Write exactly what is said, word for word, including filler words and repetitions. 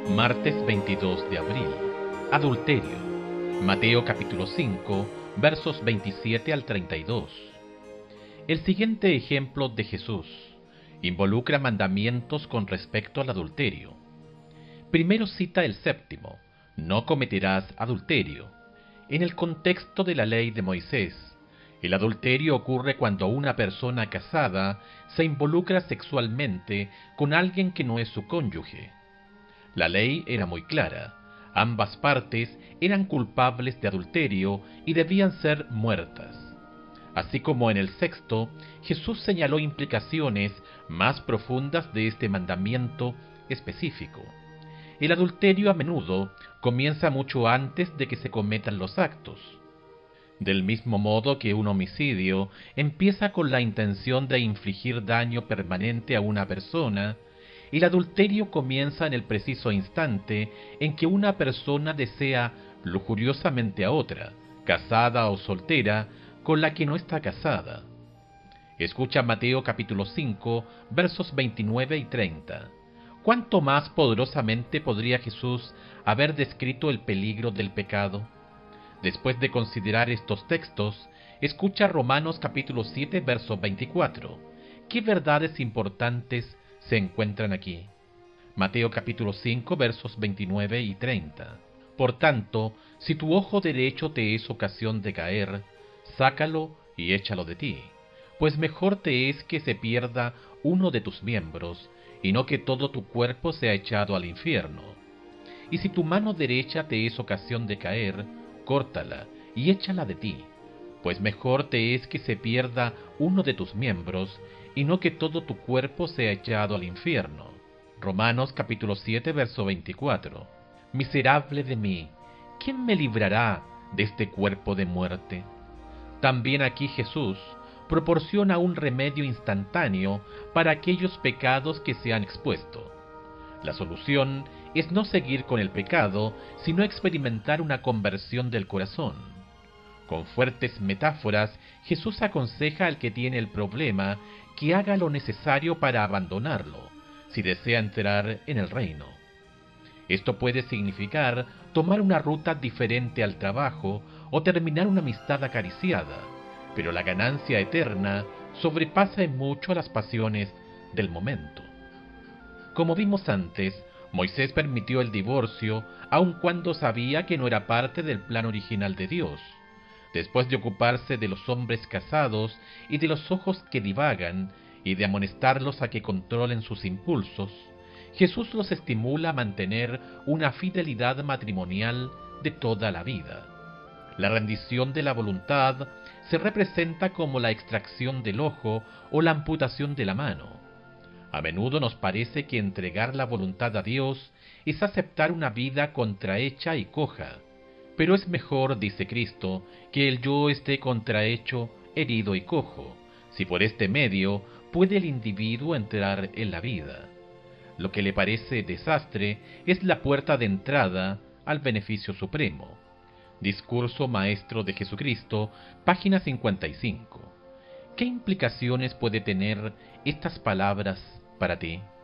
Martes veintidós de abril. Adulterio. Mateo capítulo cinco, versos veintisiete al treinta y dos. El siguiente ejemplo de Jesús involucra mandamientos con respecto al adulterio. Primero cita el séptimo: no cometerás adulterio. En el contexto de la ley de Moisés, el adulterio ocurre cuando una persona casada se involucra sexualmente con alguien que no es su cónyuge. La ley era muy clara: ambas partes eran culpables de adulterio y debían ser muertas. Así como en el sexto, Jesús señaló implicaciones más profundas de este mandamiento específico. El adulterio a menudo comienza mucho antes de que se cometan los actos. Del mismo modo que un homicidio empieza con la intención de infligir daño permanente a una persona, el adulterio comienza en el preciso instante en que una persona desea lujuriosamente a otra, casada o soltera, con la que no está casada. Escucha Mateo capítulo cinco, versos veintinueve y treinta. ¿Cuánto más poderosamente podría Jesús haber descrito el peligro del pecado? Después de considerar estos textos, escucha Romanos capítulo siete, verso veinticuatro. ¿Qué verdades importantes se encuentran aquí? Mateo capítulo cinco, versos veintinueve y treinta. Por tanto, si tu ojo derecho te es ocasión de caer, sácalo y échalo de ti, pues mejor te es que se pierda uno de tus miembros, y no que todo tu cuerpo sea echado al infierno. Y si tu mano derecha te es ocasión de caer, córtala y échala de ti, pues mejor te es que se pierda uno de tus miembros, y no que todo tu cuerpo sea echado al infierno. Romanos capítulo siete, verso veinticuatro. Miserable de mí, ¿quién me librará de este cuerpo de muerte? También aquí Jesús proporciona un remedio instantáneo para aquellos pecados que se han expuesto. La solución es no seguir con el pecado, sino experimentar una conversión del corazón. Con fuertes metáforas, Jesús aconseja al que tiene el problema que haga lo necesario para abandonarlo, si desea entrar en el reino. Esto puede significar tomar una ruta diferente al trabajo o terminar una amistad acariciada, pero la ganancia eterna sobrepasa en mucho las pasiones del momento. Como vimos antes, Moisés permitió el divorcio aun cuando sabía que no era parte del plan original de Dios. Después de ocuparse de los hombres casados y de los ojos que divagan, y de amonestarlos a que controlen sus impulsos, Jesús los estimula a mantener una fidelidad matrimonial de toda la vida. La rendición de la voluntad se representa como la extracción del ojo o la amputación de la mano. A menudo nos parece que entregar la voluntad a Dios es aceptar una vida contrahecha y coja, pero es mejor, dice Cristo, que el yo esté contrahecho, herido y cojo, si por este medio puede el individuo entrar en la vida. Lo que le parece desastre es la puerta de entrada al beneficio supremo. Discurso Maestro de Jesucristo, página cincuenta y cinco. ¿Qué implicaciones puede tener estas palabras para ti?